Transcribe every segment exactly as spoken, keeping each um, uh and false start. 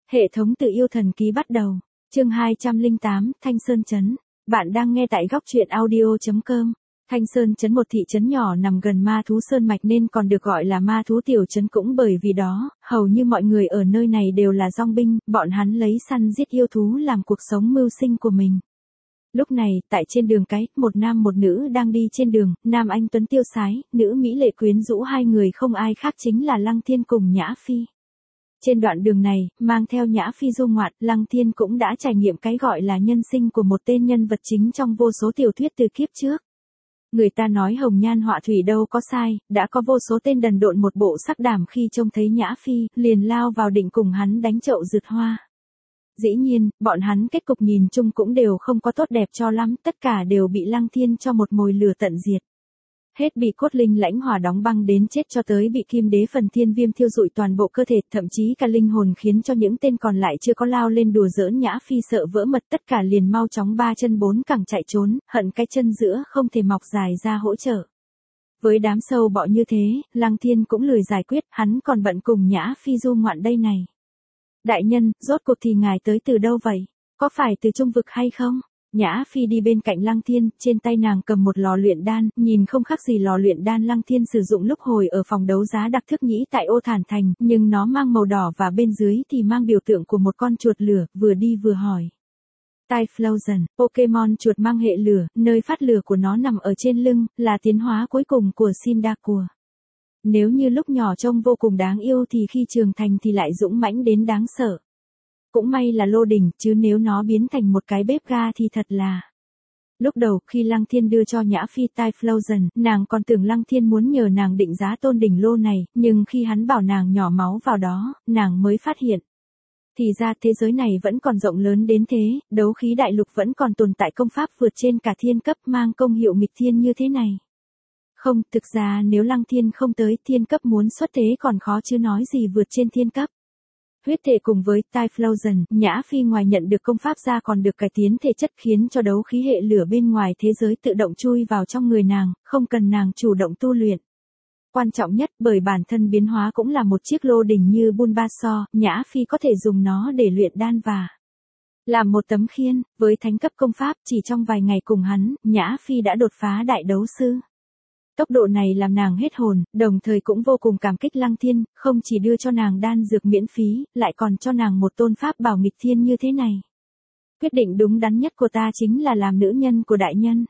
Hệ thống tự yêu thần ký bắt đầu. Chương hai trăm lẻ tám, Thanh Sơn Trấn. Bạn đang nghe tại góc truyện audio chấm com. Thanh Sơn Trấn một thị trấn nhỏ nằm gần ma thú sơn mạch nên còn được gọi là ma thú tiểu trấn cũng bởi vì đó, hầu như mọi người ở nơi này đều là dong binh, bọn hắn lấy săn giết yêu thú làm cuộc sống mưu sinh của mình. Lúc này, tại trên đường cái, một nam một nữ đang đi trên đường, nam anh tuấn tiêu sái, nữ mỹ lệ quyến rũ, hai người không ai khác chính là Lăng Thiên cùng Nhã Phi. Trên đoạn đường này, mang theo Nhã Phi du ngoạn, Lăng Thiên cũng đã trải nghiệm cái gọi là nhân sinh của một tên nhân vật chính trong vô số tiểu thuyết từ kiếp trước. Người ta nói hồng nhan họa thủy đâu có sai, đã có vô số tên đần độn một bộ sắc đảm khi trông thấy Nhã Phi, liền lao vào định cùng hắn đánh chậu rượt hoa. Dĩ nhiên, bọn hắn kết cục nhìn chung cũng đều không có tốt đẹp cho lắm, tất cả đều bị Lăng Thiên cho một mồi lửa tận diệt. Hết bị cốt linh lãnh hỏa đóng băng đến chết cho tới bị kim đế phần thiên viêm thiêu rụi toàn bộ cơ thể, thậm chí cả linh hồn, khiến cho những tên còn lại chưa có lao lên đùa giỡn Nhã Phi sợ vỡ mật, tất cả liền mau chóng ba chân bốn cẳng chạy trốn, hận cái chân giữa không thể mọc dài ra hỗ trợ. Với đám sâu bọ như thế, Lăng Thiên cũng lười giải quyết, hắn còn bận cùng Nhã Phi du ngoạn đây này. Đại nhân, rốt cuộc thì ngài tới từ đâu vậy? Có phải từ trung vực hay không? Nhã Phi đi bên cạnh Lăng Thiên, trên tay nàng cầm một lò luyện đan, nhìn không khác gì lò luyện đan Lăng Thiên sử dụng lúc hồi ở phòng đấu giá đặc thức nhĩ tại Ô Thản Thành, nhưng nó mang màu đỏ và bên dưới thì mang biểu tượng của một con chuột lửa, vừa đi vừa hỏi. Typhlosion, Pokemon chuột mang hệ lửa, nơi phát lửa của nó nằm ở trên lưng, là tiến hóa cuối cùng của Cyndaquil. Nếu như lúc nhỏ trông vô cùng đáng yêu thì khi trưởng thành thì lại dũng mãnh đến đáng sợ. Cũng may là lô đỉnh, chứ nếu nó biến thành một cái bếp ga thì thật là... Lúc đầu, khi Lăng Thiên đưa cho Nhã Phi Typhlosion, nàng còn tưởng Lăng Thiên muốn nhờ nàng định giá tôn đỉnh lô này, nhưng khi hắn bảo nàng nhỏ máu vào đó, nàng mới phát hiện. Thì ra thế giới này vẫn còn rộng lớn đến thế, đấu khí đại lục vẫn còn tồn tại công pháp vượt trên cả thiên cấp mang công hiệu nghịch thiên như thế này. Không, thực ra nếu Lăng Thiên không tới thiên cấp muốn xuất thế còn khó chứ nói gì vượt trên thiên cấp. Huyết thể cùng với Typhlosion, Nhã Phi ngoài nhận được công pháp ra còn được cải tiến thể chất khiến cho đấu khí hệ lửa bên ngoài thế giới tự động chui vào trong người nàng, không cần nàng chủ động tu luyện. Quan trọng nhất bởi bản thân biến hóa cũng là một chiếc lô đỉnh như Bulbasaur, Nhã Phi có thể dùng nó để luyện đan và làm một tấm khiên, với thánh cấp công pháp chỉ trong vài ngày cùng hắn, Nhã Phi đã đột phá đại đấu sư. Tốc độ này làm nàng hết hồn, đồng thời cũng vô cùng cảm kích Lăng Thiên, không chỉ đưa cho nàng đan dược miễn phí, lại còn cho nàng một tôn pháp bảo nghịch thiên như thế này. Quyết định đúng đắn nhất của ta chính là làm nữ nhân của đại nhân.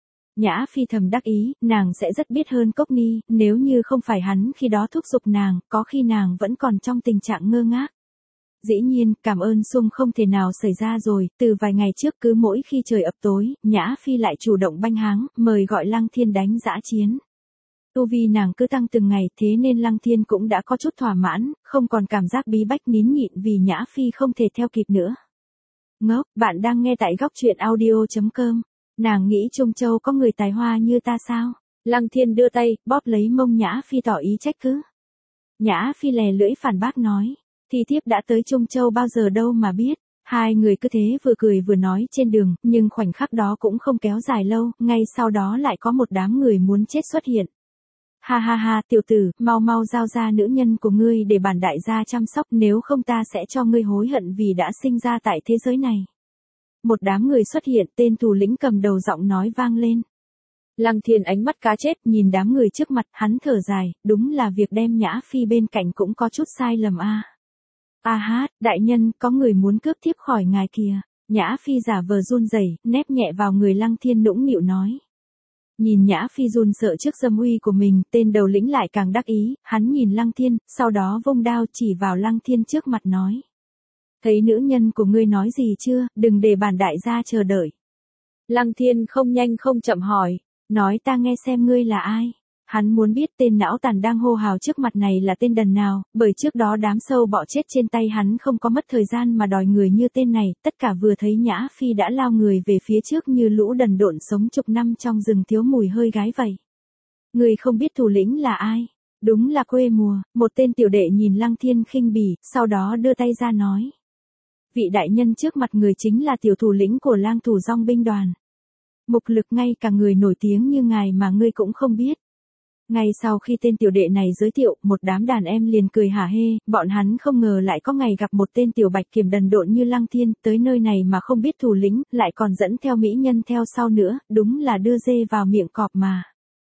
Nhã Phi thầm đắc ý, nàng sẽ rất biết hơn Cốc Ni, nếu như không phải hắn khi đó thúc giục nàng, có khi nàng vẫn còn trong tình trạng ngơ ngác. Dĩ nhiên, cảm ơn sung không thể nào xảy ra rồi, từ vài ngày trước cứ mỗi khi trời ập tối, Nhã Phi lại chủ động banh háng, mời gọi Lăng Thiên đánh dã chiến. Tu vi nàng cứ tăng từng ngày, thế nên Lăng Thiên cũng đã có chút thỏa mãn, không còn cảm giác bí bách nín nhịn vì Nhã Phi không thể theo kịp nữa. Ngốc, bạn đang nghe tại góc truyện audio chấm com. Nàng nghĩ Trung Châu có người tài hoa như ta sao? Lăng Thiên đưa tay, bóp lấy mông Nhã Phi tỏ ý trách cứ. Nhã Phi lè lưỡi phản bác nói. Thì thiếp đã tới Trung Châu bao giờ đâu mà biết. Hai người cứ thế vừa cười vừa nói trên đường, nhưng khoảnh khắc đó cũng không kéo dài lâu, ngay sau đó lại có một đám người muốn chết xuất hiện. Ha ha ha, tiểu tử, mau mau giao ra nữ nhân của ngươi để bản đại gia chăm sóc, nếu không ta sẽ cho ngươi hối hận vì đã sinh ra tại thế giới này. Một đám người xuất hiện, tên thủ lĩnh cầm đầu giọng nói vang lên. Lăng Thiên ánh mắt cá chết nhìn đám người trước mặt, hắn thở dài, đúng là việc đem Nhã Phi bên cạnh cũng có chút sai lầm a. À. A hát, đại nhân, có người muốn cướp thiếp khỏi ngài kìa. Nhã Phi giả vờ run rẩy, nép nhẹ vào người Lăng Thiên nũng nịu nói. Nhìn Nhã Phi run sợ trước dâm uy của mình, tên đầu lĩnh lại càng đắc ý, hắn nhìn Lăng Thiên, sau đó vung đao chỉ vào Lăng Thiên trước mặt nói. Thấy nữ nhân của ngươi nói gì chưa, đừng để bản đại gia chờ đợi. Lăng Thiên không nhanh không chậm hỏi, nói ta nghe xem ngươi là ai. Hắn muốn biết tên não tàn đang hô hào trước mặt này là tên đần nào, bởi trước đó đám sâu bọ chết trên tay hắn không có mất thời gian mà đòi người như tên này, tất cả vừa thấy Nhã Phi đã lao người về phía trước như lũ đần độn sống chục năm trong rừng thiếu mùi hơi gái vậy. Người không biết thủ lĩnh là ai? Đúng là quê mùa, một tên tiểu đệ nhìn Lăng Thiên khinh bỉ, sau đó đưa tay ra nói. Vị đại nhân trước mặt người chính là tiểu thủ lĩnh của lang thủ dong binh đoàn. Mục Lực, ngay cả người nổi tiếng như ngài mà ngươi cũng không biết. Ngay sau khi tên tiểu đệ này giới thiệu, một đám đàn em liền cười hả hê, bọn hắn không ngờ lại có ngày gặp một tên tiểu bạch kiểm đần độn như Lăng Thiên, tới nơi này mà không biết thủ lĩnh, lại còn dẫn theo mỹ nhân theo sau nữa, đúng là đưa dê vào miệng cọp mà.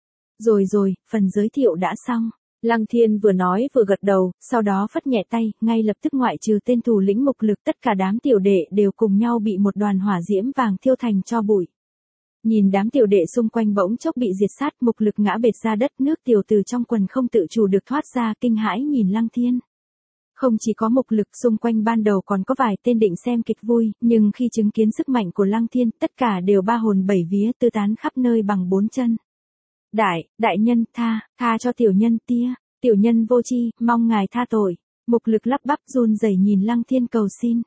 Rồi rồi, phần giới thiệu đã xong. Lăng Thiên vừa nói vừa gật đầu, sau đó phất nhẹ tay, ngay lập tức ngoại trừ tên thủ lĩnh Mục Lực, tất cả đám tiểu đệ đều cùng nhau bị một đoàn hỏa diễm vàng thiêu thành tro bụi. Nhìn đám tiểu đệ xung quanh bỗng chốc bị diệt sát, Mục Lực ngã bệt ra đất, nước tiểu từ trong quần không tự chủ được thoát ra, kinh hãi nhìn Lăng Thiên. Không chỉ có Mục Lực, xung quanh ban đầu còn có vài tên định xem kịch vui, nhưng khi chứng kiến sức mạnh của Lăng Thiên, tất cả đều ba hồn bảy vía tứ tán khắp nơi bằng bốn chân. Đại, đại nhân, tha, tha cho tiểu nhân tia, tiểu nhân vô tri, mong ngài tha tội. Mục Lực lắp bắp run rẩy nhìn Lăng Thiên cầu xin.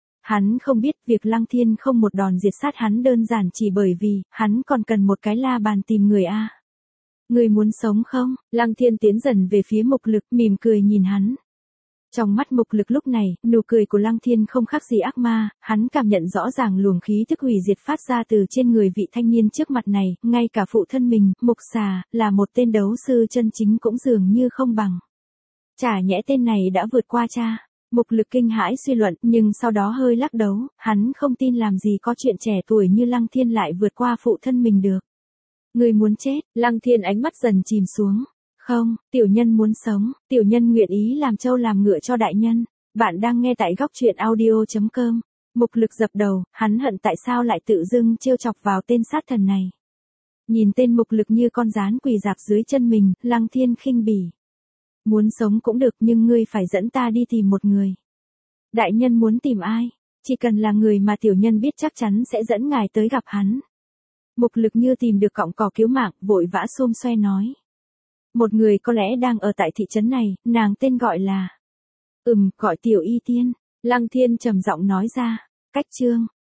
Hắn không biết việc Lăng Thiên không một đòn diệt sát hắn đơn giản chỉ bởi vì, hắn còn cần một cái la bàn tìm người a. Người muốn sống không? Lăng Thiên tiến dần về phía Mục Lực, mỉm cười nhìn hắn. Trong mắt Mục Lực lúc này, nụ cười của Lăng Thiên không khác gì ác ma, hắn cảm nhận rõ ràng luồng khí thức hủy diệt phát ra từ trên người vị thanh niên trước mặt này, ngay cả phụ thân mình, Mục Xà, là một tên đấu sư chân chính cũng dường như không bằng. Chả nhẽ tên này đã vượt qua cha. Mục Lực kinh hãi suy luận, nhưng sau đó hơi lắc đầu, hắn không tin làm gì có chuyện trẻ tuổi như Lăng Thiên lại vượt qua phụ thân mình được. Người muốn chết, Lăng Thiên ánh mắt dần chìm xuống. Không, tiểu nhân muốn sống, tiểu nhân nguyện ý làm trâu làm ngựa cho đại nhân. Bạn đang nghe tại góc truyện audio chấm com. Mục Lực dập đầu, hắn hận tại sao lại tự dưng trêu chọc vào tên sát thần này. Nhìn tên Mục Lực như con gián quỳ dạp dưới chân mình, Lăng Thiên khinh bỉ. Muốn sống cũng được nhưng ngươi phải dẫn ta đi tìm một người. Đại nhân muốn tìm ai? Chỉ cần là người mà tiểu nhân biết chắc chắn sẽ dẫn ngài tới gặp hắn. Mục Lực như tìm được cọng cỏ cứu mạng, vội vã xôm xoe nói. Một người có lẽ đang ở tại thị trấn này, nàng tên gọi là... Ừm, gọi Tiểu Y Tiên. Lăng Thiên trầm giọng nói ra. Cách chương.